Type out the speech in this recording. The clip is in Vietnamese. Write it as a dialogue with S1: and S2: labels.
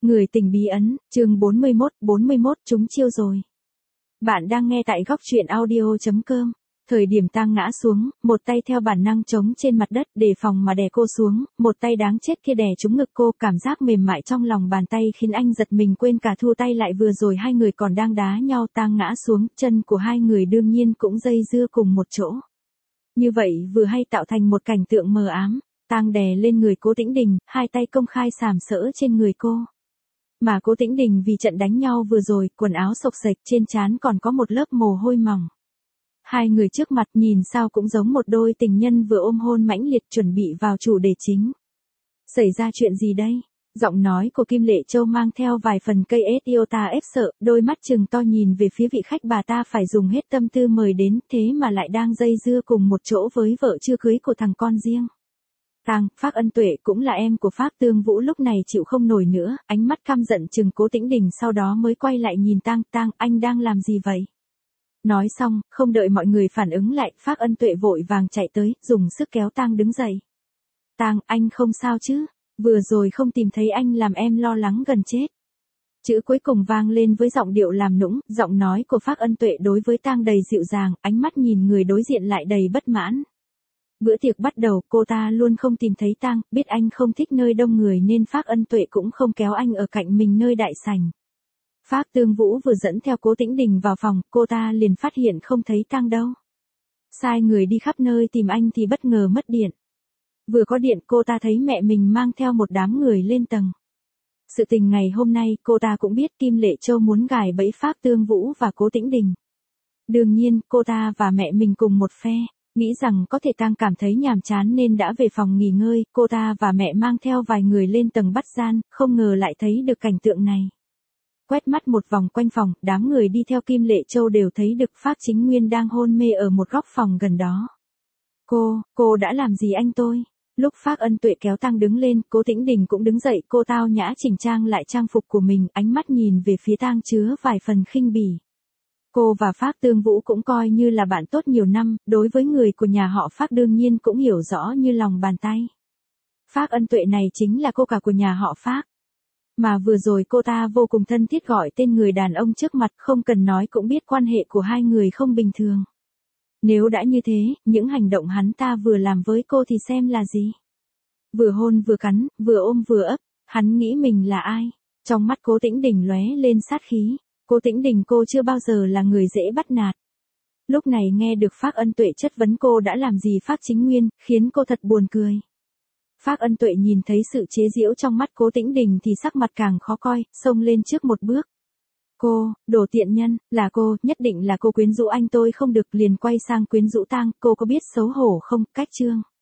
S1: Người tình bí ẩn, chương 41, chúng chiêu rồi. Bạn đang nghe tại góc truyện audio.com. Thời điểm tang ngã xuống, một tay theo bản năng chống trên mặt đất để phòng mà đè cô xuống, một tay đáng chết kia đè trúng ngực cô, cảm giác mềm mại trong lòng bàn tay khiến anh giật mình quên cả thu tay lại, vừa rồi hai người còn đang đá nhau. Tang ngã xuống, chân của hai người đương nhiên cũng dây dưa cùng một chỗ. Như vậy vừa hay tạo thành một cảnh tượng mờ ám. Tang đè lên người Cố Tĩnh Đình, hai tay công khai sàm sỡ trên người cô. Mà Cố Tĩnh Đình vì trận đánh nhau vừa rồi, quần áo xộc xệch, trên trán còn có một lớp mồ hôi mỏng. Hai người trước mặt nhìn sao cũng giống một đôi tình nhân vừa ôm hôn mãnh liệt chuẩn bị vào chủ đề chính. Xảy ra chuyện gì đây? Giọng nói của Kim Lệ Châu mang theo vài phần cây ết yêu ta ép sợ, đôi mắt trừng to nhìn về phía vị khách bà ta phải dùng hết tâm tư mời đến, thế mà lại đang dây dưa cùng một chỗ với vợ chưa cưới của thằng con riêng. Phác Ân Tuệ cũng là em của Phác Tương Vũ lúc này chịu không nổi nữa, ánh mắt căm giận trừng Cố Tĩnh Đình, sau đó mới quay lại nhìn Tang, anh đang làm gì vậy? Nói xong, không đợi mọi người phản ứng lại, Phác Ân Tuệ vội vàng chạy tới, dùng sức kéo Tang đứng dậy. Tang, anh không sao chứ? Vừa rồi không tìm thấy anh làm em lo lắng gần chết. Chữ cuối cùng vang lên với giọng điệu làm nũng, giọng nói của Phác Ân Tuệ đối với Tang đầy dịu dàng, ánh mắt nhìn người đối diện lại đầy bất mãn. Bữa tiệc bắt đầu, cô ta luôn không tìm thấy Tang, biết anh không thích nơi đông người nên Phác Ân Tuệ cũng không kéo anh ở cạnh mình nơi đại sảnh. Phác Tương Vũ vừa dẫn theo Cố Tĩnh Đình vào phòng, cô ta liền phát hiện không thấy Tang đâu. Sai người đi khắp nơi tìm anh thì bất ngờ mất điện. Vừa có điện cô ta thấy mẹ mình mang theo một đám người lên tầng. Sự tình ngày hôm nay cô ta cũng biết Kim Lệ Châu muốn gài bẫy Phác Tương Vũ và Cố Tĩnh Đình. Đương nhiên, cô ta và mẹ mình cùng một phe. Nghĩ rằng có thể Tang cảm thấy nhàm chán nên đã về phòng nghỉ ngơi, cô ta và mẹ mang theo vài người lên tầng bắt gian, không ngờ lại thấy được cảnh tượng này. Quét mắt một vòng quanh phòng, đám người đi theo Kim Lệ Châu đều thấy được Phác Chính Nguyên đang hôn mê ở một góc phòng gần đó. Cô đã làm gì anh tôi? Lúc Phác Ân Tuệ kéo Tang đứng lên, Cố Tĩnh Đình cũng đứng dậy, cô tao nhã chỉnh trang lại trang phục của mình, ánh mắt nhìn về phía Tang chứa vài phần khinh bỉ. Cô và Phác Tương Vũ cũng coi như là bạn tốt nhiều năm, đối với người của nhà họ Phác đương nhiên cũng hiểu rõ như lòng bàn tay. Phác Ân Tuệ này chính là cô cả của nhà họ Phác. Mà vừa rồi cô ta vô cùng thân thiết gọi tên người đàn ông trước mặt, không cần nói cũng biết quan hệ của hai người không bình thường. Nếu đã như thế, những hành động hắn ta vừa làm với cô thì xem là gì? Vừa hôn vừa cắn, vừa ôm vừa ấp, hắn nghĩ mình là ai? Trong mắt Cố Tĩnh Đình lóe lên sát khí. Cố Tĩnh Đình cô chưa bao giờ là người dễ bắt nạt. Lúc này nghe được Phác Ân Tuệ chất vấn cô đã làm gì Phác Chính Nguyên, khiến cô thật buồn cười. Phác Ân Tuệ nhìn thấy sự chế giễu trong mắt Cố Tĩnh Đình thì sắc mặt càng khó coi, xông lên trước một bước. Cô, đồ tiện nhân, là cô, nhất định là cô quyến rũ anh tôi không được, liền quay sang quyến rũ Tang, cô có biết xấu hổ không? Cách trương.